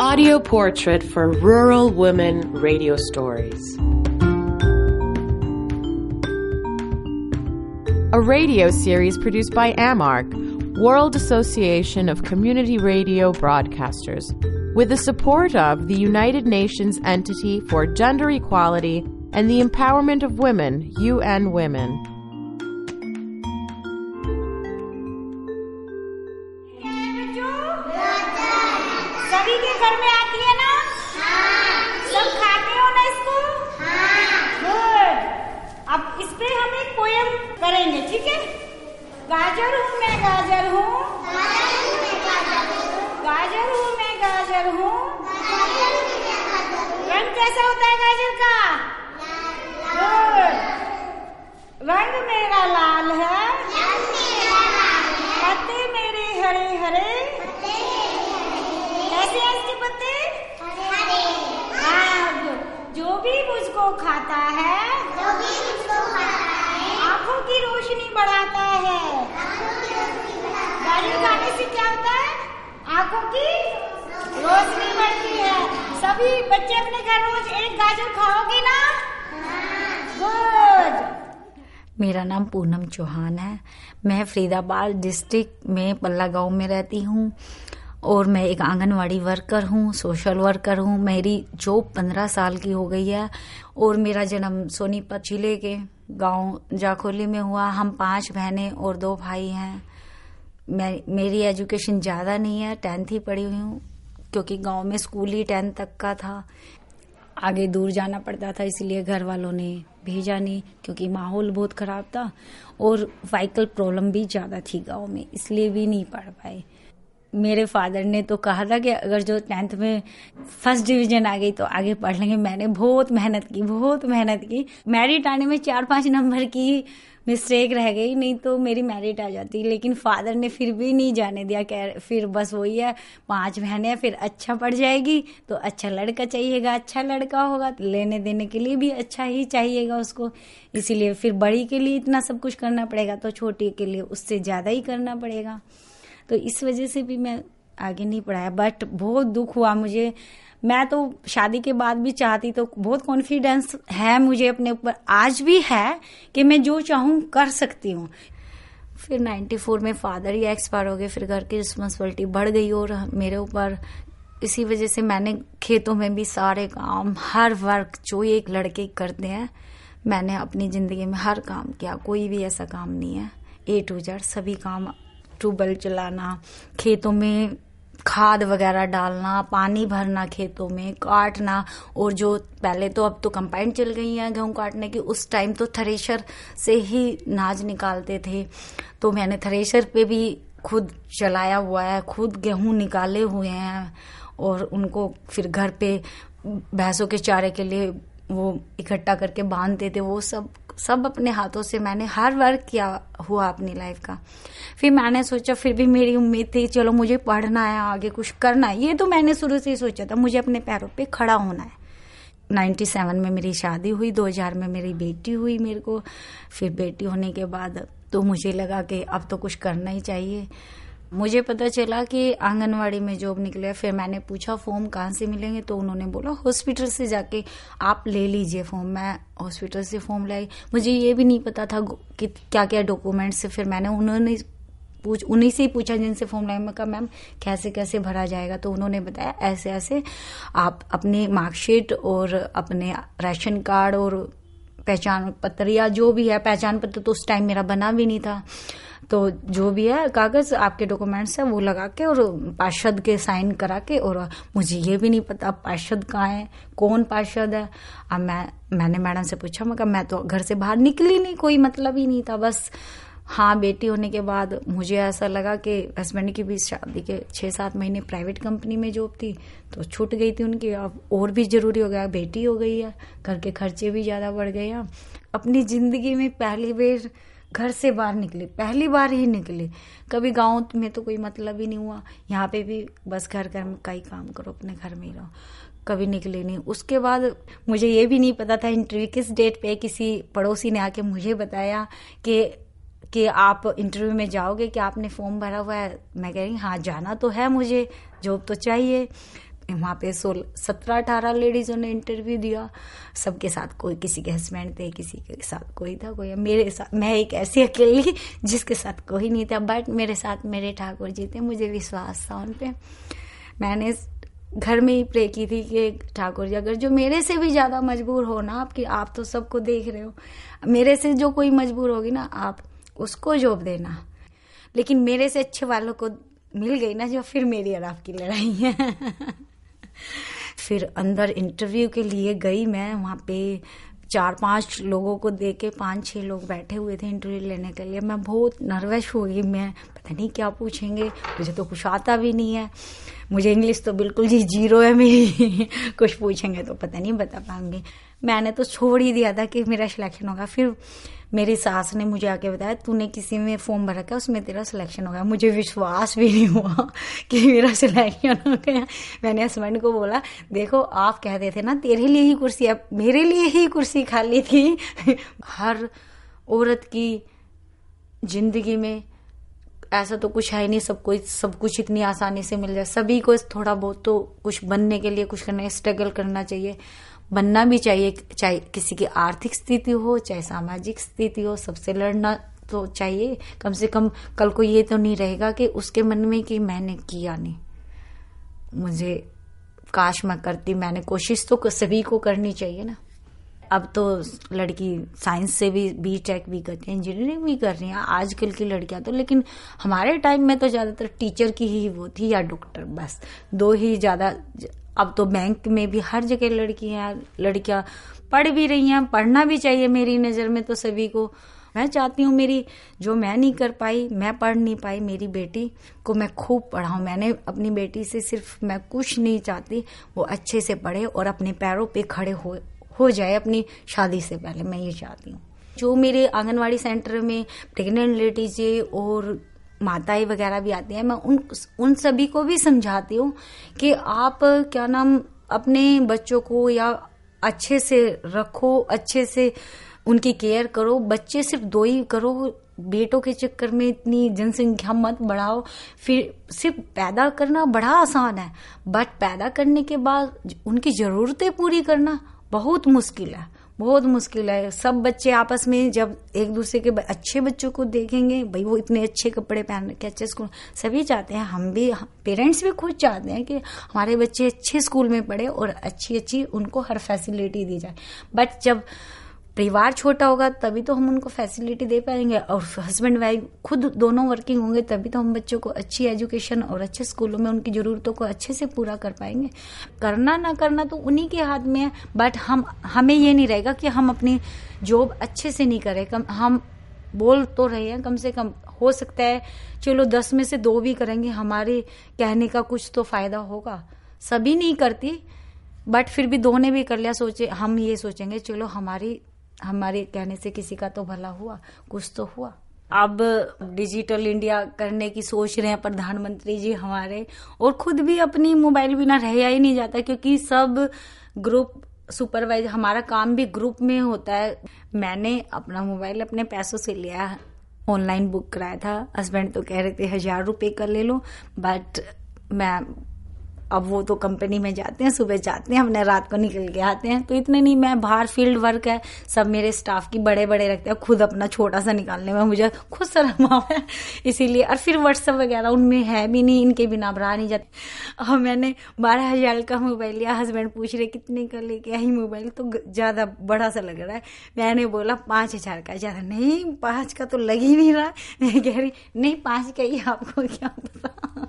Audio portrait for rural women radio stories. A radio series produced by AMARC, World Association of Community Radio Broadcasters, with the support of the United Nations Entity for Gender Equality and the Empowerment of Women, UN Women. सभी के घर में आती है ना? हाँ। सब खाते हो ना इसको? हाँ। गुड। अब इस पे हम एक पोयम करेंगे, ठीक है? गाजर हूँ मैं, गाजर हूँ, गाजर हूँ मैं, गाजर हूँ। रंग कैसा होता है गाजर का? गुड। रंग मेरा लाल है, पत्ते मेरे हरे हरे। कैसे हैं इसके पत्ते? हाँ, जो भी मुझको खाता है, आँखों की रोशनी बढ़ाता है। गाजर खाने से क्या होता है? आँखों की रोशनी बढ़ती है। सभी बच्चे अपने घर रोज एक गाजर खाओगे ना? गुड। मेरा नाम पूनम चौहान है। मैं फरीदाबाद डिस्ट्रिक्ट में पल्ला गांव में रहती हूँ और मैं एक आंगनवाड़ी वर्कर हूँ, सोशल वर्कर हूँ। मेरी जॉब 15 साल की हो गई है और मेरा जन्म सोनीपत जिले के गांव जाखोली में हुआ। हम 5 बहनें और 2 भाई हैं। मेरी एजुकेशन ज़्यादा नहीं है, 10th ही पढ़ी हुई हूँ क्योंकि गांव में स्कूल ही 10th तक का था। आगे दूर जाना पड़ता था इसलिए घर वालों ने भेजा नहीं क्योंकि माहौल बहुत ख़राब था और व्हीकल प्रॉब्लम भी ज़्यादा थी गांव में, इसलिए भी नहीं पढ़ पाए। मेरे फादर ने तो कहा था कि अगर जो 10th में फर्स्ट डिवीजन आ गई तो आगे पढ़ लेंगे। मैंने बहुत मेहनत की। मेरिट आने में 4-5 नंबर की मिस्टेक रह गई, नहीं तो मेरी मेरिट आ जाती। लेकिन फादर ने फिर भी नहीं जाने दिया। फिर बस वही है, 5 बहनें, फिर अच्छा पढ़ जाएगी तो अच्छा लड़का चाहिएगा, अच्छा लड़का होगा तो लेने देने के लिए भी अच्छा ही चाहिएगा उसको। इसीलिए फिर बड़ी के लिए इतना सब कुछ करना पड़ेगा तो छोटी के लिए उससे ज़्यादा ही करना पड़ेगा। तो इस वजह से भी मैं आगे नहीं पढ़ाया। बट बहुत दुख हुआ मुझे। मैं तो शादी के बाद भी चाहती, तो बहुत कॉन्फिडेंस है मुझे अपने ऊपर, आज भी है कि मैं जो चाहूँ कर सकती हूँ। फिर 94 में फादर ही एक्सपायर हो गए। फिर घर की रिस्पॉन्सिबिलिटी बढ़ गई और मेरे ऊपर, इसी वजह से मैंने खेतों में भी सारे काम, हर वर्क जो एक लड़के करते हैं, मैंने अपनी ज़िंदगी में हर काम किया। कोई भी ऐसा काम नहीं है, A to Z सभी काम। ट्यूबवेल चलाना, खेतों में खाद वगैरह डालना, पानी भरना, खेतों में काटना। और जो पहले तो, अब तो कंबाइन चल गई है गेहूं काटने की, उस टाइम तो थ्रेशर से ही नाज निकालते थे। तो मैंने थ्रेशर पे भी खुद चलाया हुआ है, खुद गेहूं निकाले हुए हैं और उनको फिर घर पे भैंसों के चारे के लिए वो इकट्ठा करके बांधते थे। वो सब अपने हाथों से मैंने हर वर्क किया हुआ अपनी लाइफ का। फिर मैंने सोचा, फिर भी मेरी उम्मीद थी चलो मुझे पढ़ना है, आगे कुछ करना है। ये तो मैंने शुरू से ही सोचा था, मुझे अपने पैरों पे खड़ा होना है। 97 में मेरी शादी हुई, 2000 में मेरी बेटी हुई मेरे को। फिर बेटी होने के बाद तो मुझे लगा कि अब तो कुछ करना ही चाहिए। मुझे पता चला कि आंगनवाड़ी में जॉब निकले। फिर मैंने पूछा फॉर्म कहाँ से मिलेंगे, तो उन्होंने बोला हॉस्पिटल से जाके आप ले लीजिए फॉर्म। मैं हॉस्पिटल से फॉर्म लाई। मुझे ये भी नहीं पता था कि क्या क्या डॉक्यूमेंट्स से। फिर मैंने उन्हीं से ही पूछा जिनसे फॉर्म लाई। मैं कहा मैम कैसे कैसे भरा जाएगा, तो उन्होंने बताया ऐसे ऐसे आप अपनी मार्कशीट और अपने राशन कार्ड और पहचान पत्र या जो भी है, पहचान पत्र तो उस टाइम मेरा बना भी नहीं था, तो जो भी है कागज आपके डॉक्यूमेंट्स है वो लगा के और पार्षद के साइन करा के। और मुझे ये भी नहीं पता पार्षद कहाँ है, कौन पार्षद है। अब मैंने मैडम से पूछा, मैं तो घर से बाहर निकली नहीं, कोई मतलब ही नहीं था। बस हाँ, बेटी होने के बाद मुझे ऐसा लगा कि हस्बैंड की भी शादी के 6-7 महीने प्राइवेट कंपनी में जॉब थी तो छूट गई थी उनकी। अब और भी जरूरी हो गया, बेटी हो गई है, घर के खर्चे भी ज्यादा बढ़ गए हैं। अपनी जिंदगी में पहली बार घर से बाहर निकली, पहली बार ही निकली। कभी गांव में तो कोई मतलब ही नहीं हुआ, यहाँ पे भी बस घर का ही काम करो, अपने घर में ही रहो, कभी निकली नहीं। उसके बाद मुझे ये भी नहीं पता था इंटरव्यू किस डेट पे। किसी पड़ोसी ने आके मुझे बताया कि आप इंटरव्यू में जाओगे, कि आपने फॉर्म भरा हुआ है। मैं कह रही हाँ जाना तो है, मुझे जॉब तो चाहिए। वहाँ पे 17-18 लेडीजों ने इंटरव्यू दिया। सबके साथ कोई, किसी के हस्बैंड थे, किसी के साथ कोई था, कोई मेरे साथ, मैं एक ऐसी अकेली जिसके साथ कोई नहीं था, बट मेरे साथ मेरे ठाकुर जी थे, मुझे विश्वास था उन पे। मैंने घर में ही प्रे की थी कि ठाकुर जी अगर जो मेरे से भी ज्यादा मजबूर हो ना, आप तो सबको देख रहे हो, मेरे से जो कोई मजबूर होगी ना, आप उसको जॉब देना, लेकिन मेरे से अच्छे वालों को मिल गई ना जो, फिर मेरी और आपकी लड़ाई है। फिर अंदर इंटरव्यू के लिए गई मैं, वहाँ पे 4-5 लोगों को देख के 5-6 लोग बैठे हुए थे इंटरव्यू लेने के लिए। मैं बहुत नर्वस हो गई, मैं पता नहीं क्या पूछेंगे, मुझे तो कुछ आता भी नहीं है, मुझे इंग्लिश तो बिल्कुल जी 0 है मेरी। कुछ पूछेंगे तो पता नहीं बता पाऊंगी। मैंने तो छोड़ ही दिया था कि मेरा सिलेक्शन होगा। फिर मेरी सास ने मुझे आके बताया तूने किसी में फॉर्म भरा क्या, उसमें तेरा सिलेक्शन हो गया। मुझे विश्वास भी नहीं हुआ कि मेरा सिलेक्शन हो गया। मैंने हस्बैंड को बोला देखो आप कहते थे ना तेरे लिए ही कुर्सी, अब मेरे लिए ही कुर्सी खाली थी। हर औरत की जिंदगी में ऐसा तो कुछ है नहीं सब कुछ इतनी आसानी से मिल जाए। सभी को थोड़ा बहुत तो कुछ बनने के लिए कुछ करना, स्ट्रगल करना चाहिए, बनना भी चाहिए, चाहे किसी की आर्थिक स्थिति हो चाहे सामाजिक स्थिति हो, सबसे लड़ना तो चाहिए। कम से कम कल को ये तो नहीं रहेगा कि उसके मन में कि मैंने किया नहीं, मुझे काश मैं करती। मैंने कोशिश तो सभी को करनी चाहिए ना। अब तो लड़की साइंस से भी बीटेक भी करती है, इंजीनियरिंग भी कर रही है आजकल की लड़कियां तो। लेकिन हमारे टाइम में तो ज्यादातर टीचर की ही वो थी या डॉक्टर, बस 2 ही ज्यादा। अब तो बैंक में भी हर जगह लड़कियां पढ़ भी रही हैं, पढ़ना भी चाहिए मेरी नजर में तो सभी को। मैं चाहती हूँ मेरी जो मैं नहीं कर पाई, मैं पढ़ नहीं पाई, मेरी बेटी को मैं खूब पढ़ाऊं। मैंने अपनी बेटी से सिर्फ मैं कुछ नहीं चाहती, वो अच्छे से पढ़े और अपने पैरों पे खड़े हो जाए अपनी शादी से पहले, मैं ये चाहती हूँ। जो मेरे आंगनवाड़ी सेंटर में प्रेग्नेंट लेडीज और माताएं वगैरह भी आती हैं, मैं उन सभी को भी समझाती हूँ कि आप क्या नाम अपने बच्चों को या अच्छे से रखो, अच्छे से उनकी केयर करो। बच्चे सिर्फ 2 ही करो, बेटों के चक्कर में इतनी जनसंख्या मत बढ़ाओ। फिर सिर्फ पैदा करना बड़ा आसान है, बट पैदा करने के बाद उनकी जरूरतें पूरी करना बहुत मुश्किल है, बहुत मुश्किल है। सब बच्चे आपस में जब एक दूसरे के अच्छे बच्चों को देखेंगे, भाई वो इतने अच्छे कपड़े पहन के अच्छे स्कूल, सभी चाहते हैं, हम भी पेरेंट्स भी खुद चाहते हैं कि हमारे बच्चे अच्छे स्कूल में पढ़े और अच्छी उनको हर फैसिलिटी दी जाए। बट जब परिवार छोटा होगा तभी तो हम उनको फैसिलिटी दे पाएंगे, और हस्बैंड वाइफ खुद दोनों वर्किंग होंगे तभी तो हम बच्चों को अच्छी एजुकेशन और अच्छे स्कूलों में उनकी जरूरतों को अच्छे से पूरा कर पाएंगे। करना ना करना तो उन्हीं के हाथ में है, बट हमें ये नहीं रहेगा कि हम अपनी जॉब अच्छे से नहीं करें। हम बोल तो रहे हैं, कम से कम हो सकता है चलो 10 में से 2 भी करेंगे, हमारे कहने का कुछ तो फायदा होगा। सभी नहीं करती, बट फिर भी 2 ने भी कर लिया, हम ये सोचेंगे चलो हमारे कहने से किसी का तो भला हुआ, कुछ तो हुआ। अब डिजिटल इंडिया करने की सोच रहे हैं प्रधानमंत्री जी हमारे, और खुद भी अपनी मोबाइल बिना रहा ही नहीं जाता, क्योंकि सब ग्रुप सुपरवाइजर, हमारा काम भी ग्रुप में होता है। मैंने अपना मोबाइल अपने पैसों से लिया, ऑनलाइन बुक कराया था। हस्बैंड तो कह रहे थे 1000 रुपए का ले लो, बट मैं अब वो तो कंपनी में जाते हैं, सुबह जाते हैं, अपने रात को निकल के आते हैं, तो इतने नहीं। मैं बाहर फील्ड वर्क है, सब मेरे स्टाफ की बड़े रखते हैं, खुद अपना छोटा सा निकालने में मुझे खुद शर्म आता है, इसीलिए। और फिर व्हाट्सएप वगैरह उनमें है भी नहीं, इनके बिना रहा नहीं जाते। और मैंने 12,000 का मोबाइल लिया, हस्बैंड पूछ रहे कितने का लेके आई मोबाइल, तो ज्यादा बड़ा सा लग रहा है। मैंने बोला 5,000 का। ज्यादा नहीं, 5 का तो लग ही नहीं रहा। मैं कह रही नहीं 5 का ही, आपको क्या पता।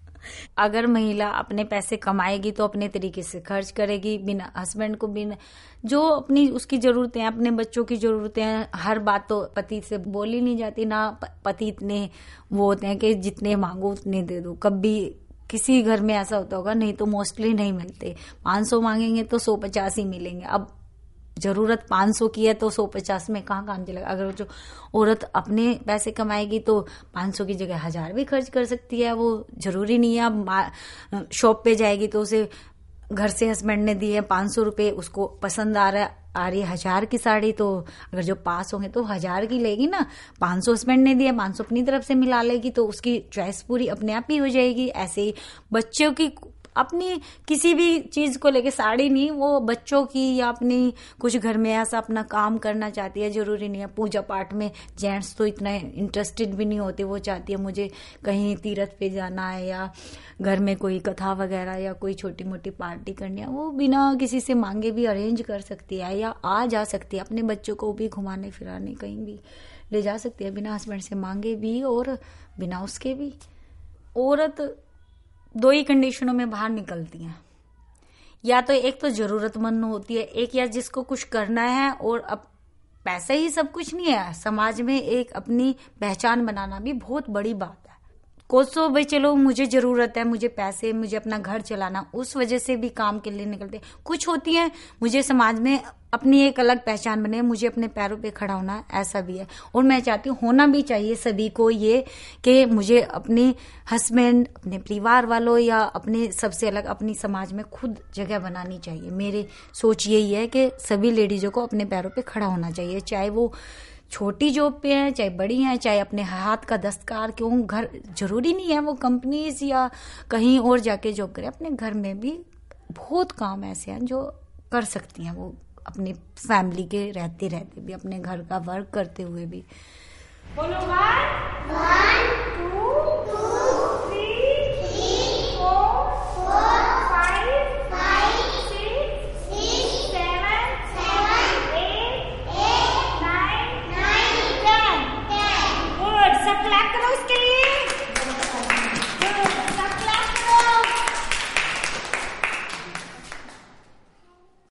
अगर महिला अपने पैसे कमाएगी तो अपने तरीके से खर्च करेगी, बिना हस्बैंड को, बिना जो अपनी उसकी जरूरतें हैं, अपने बच्चों की जरूरतें हैं, हर बात तो पति से बोली नहीं जाती ना। पति इतने वो होते हैं कि जितने मांगो उतने दे दो। कभी किसी घर में ऐसा होता होगा, नहीं तो मोस्टली नहीं मिलते। 500 मांगेंगे तो 150 ही मिलेंगे। अब जरूरत 500 की है तो 150 में कहाँ काम चलेगा। अगर जो औरत अपने पैसे कमाएगी तो 500 की जगह 1000 भी खर्च कर सकती है, वो जरूरी नहीं है। अब शॉप पे जाएगी तो उसे घर से हस्बैंड ने दिए 500 रुपए, उसको पसंद आ रही है 1000 की साड़ी, तो अगर जो पास होंगे तो 1000 की लेगी ना। 500 हस्बैंड ने दिया, 500 अपनी तरफ से मिला लेगी, तो उसकी चॉइस पूरी अपने आप ही हो जाएगी। ऐसे ही बच्चों की अपनी किसी भी चीज को लेके, साड़ी नहीं, वो बच्चों की या अपनी कुछ घर में ऐसा अपना काम करना चाहती है। जरूरी नहीं है पूजा पाठ में, जेंट्स तो इतना इंटरेस्टेड भी नहीं होते। वो चाहती है मुझे कहीं तीर्थ पे जाना है या घर में कोई कथा वगैरह या कोई छोटी मोटी पार्टी करनी है, वो बिना किसी से मांगे भी अरेंज कर सकती है या आ जा सकती है। अपने बच्चों को भी घुमाने फिराने कहीं भी ले जा सकती है बिना हस्बैंड से मांगे भी और बिना उसके भी। औरत 2 ही कंडीशनों में बाहर निकलती हैं, या तो एक तो जरूरतमंद होती है, एक या जिसको कुछ करना है। और अब पैसे ही सब कुछ नहीं है, समाज में एक अपनी पहचान बनाना भी बहुत बड़ी बात है। कुछ तो भाई चलो मुझे जरूरत है, मुझे पैसे, मुझे अपना घर चलाना, उस वजह से भी काम के लिए निकलते। कुछ होती है मुझे समाज में अपनी एक अलग पहचान बने, मुझे अपने पैरों पे खड़ा होना, ऐसा भी है। और मैं चाहती हूँ होना भी चाहिए सभी को ये कि मुझे अपने हस्बैंड, अपने परिवार वालों या अपने सबसे अलग अपनी समाज में खुद जगह बनानी चाहिए। मेरी सोच यही है कि सभी लेडीजों को अपने पैरों पे खड़ा होना चाहिए, चाहे वो छोटी जॉब पे है, चाहे बड़ी है, चाहे अपने हाथ का दस्तकार, क्यों घर जरूरी नहीं है वो कंपनीज या कहीं और जाके जॉब करे। अपने घर में भी बहुत काम ऐसे हैं जो कर सकती हैं वो, अपनी फैमिली के रहते रहते भी, अपने घर का वर्क करते हुए भी। बोलो 1